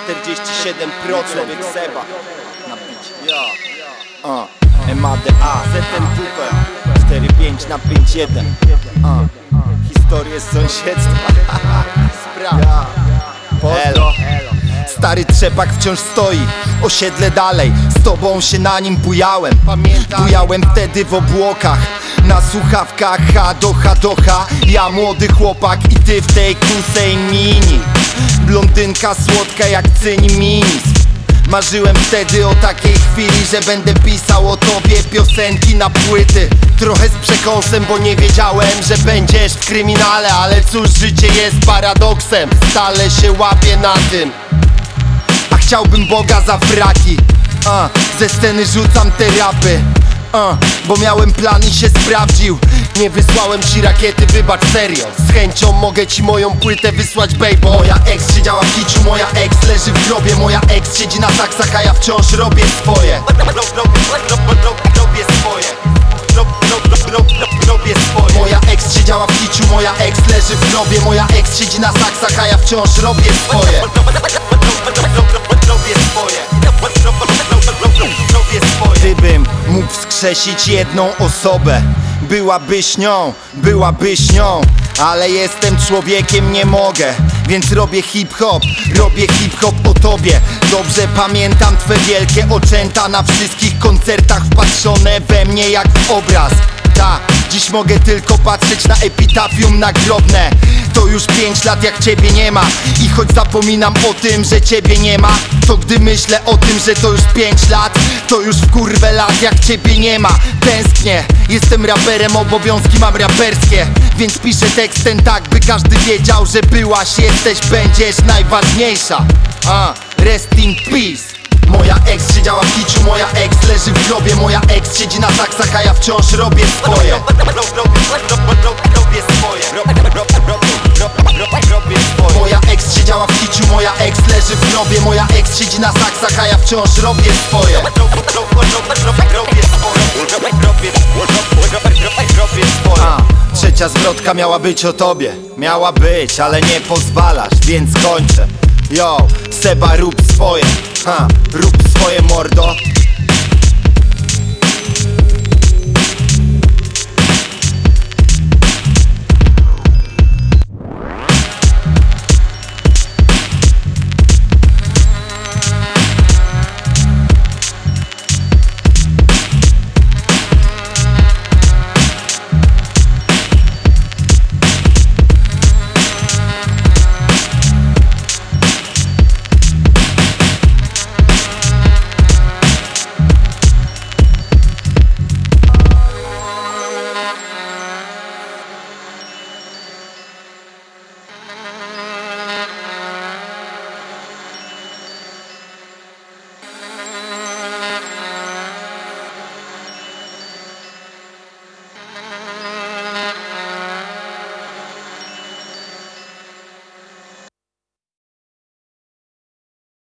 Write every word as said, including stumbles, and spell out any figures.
czterdzieści siedem procent człowiek Seba na bicie. Ja. A. M A D A Z N W P cztery pięć na pięć jeden. A. Historie z sąsiedztwa. Sprawdź. Pozdro. Stary trzepak wciąż stoi, osiedle dalej, z tobą się na nim bujałem. Bujałem wtedy w obłokach, na słuchawkach, hadocha docha. Ja młody chłopak i ty w tej kusej mini. Blondynka słodka jak cyni minis. Marzyłem wtedy o takiej chwili, że będę pisał o tobie piosenki na płyty. Trochę z przekąsem, bo nie wiedziałem, że będziesz w kryminale. Ale cóż, życie jest paradoksem, stale się łapię na tym. A chciałbym Boga za fraki, a, ze sceny rzucam te rapy, a, bo miałem plan i się sprawdził. Nie wysłałem ci rakiety, wybacz serio. Z chęcią mogę ci moją płytę wysłać, baby. Moja ex siedziała w kiczu, moja ex leży w grobie. Moja ex siedzi na saksach, a ja wciąż robię swoje. Robię swoje. Robię swoje. Moja ex siedziała w kiczu, moja ex leży w grobie. Moja ex siedzi na saksach, a ja wciąż robię swoje. Gdybym mógł wskrzesić jedną osobę, byłabyś nią, byłabyś nią. Ale jestem człowiekiem, nie mogę, więc robię hip-hop, robię hip-hop o tobie. Dobrze pamiętam twe wielkie oczęta na wszystkich koncertach wpatrzone we mnie jak w obraz. Ta, dziś mogę tylko patrzeć na epitafium nagrobne. To już pięć lat jak ciebie nie ma. I choć zapominam o tym, że ciebie nie ma, to gdy myślę o tym, że to już pięć lat, to już w kurwę lat jak ciebie nie ma. Tęsknię, jestem raperem, obowiązki mam raperskie, więc piszę tekst ten tak, by każdy wiedział, że byłaś, jesteś, będziesz najważniejsza. A, rest in peace. Moja ex siedziała w kiczu, moja ex leży w grobie. Moja ex siedzi na saksach, a ja wciąż robię swoje. Robię swoje. Moja ex siedziała w kiczu, moja ex leży w grobie. Moja ex siedzi na saksach, a ja wciąż robię swoje. A, trzecia zwrotka miała być o tobie. Miała być, ale nie pozwalasz, więc kończę. Yo, Seba, rób swoje, ha, rób swoje, mordo.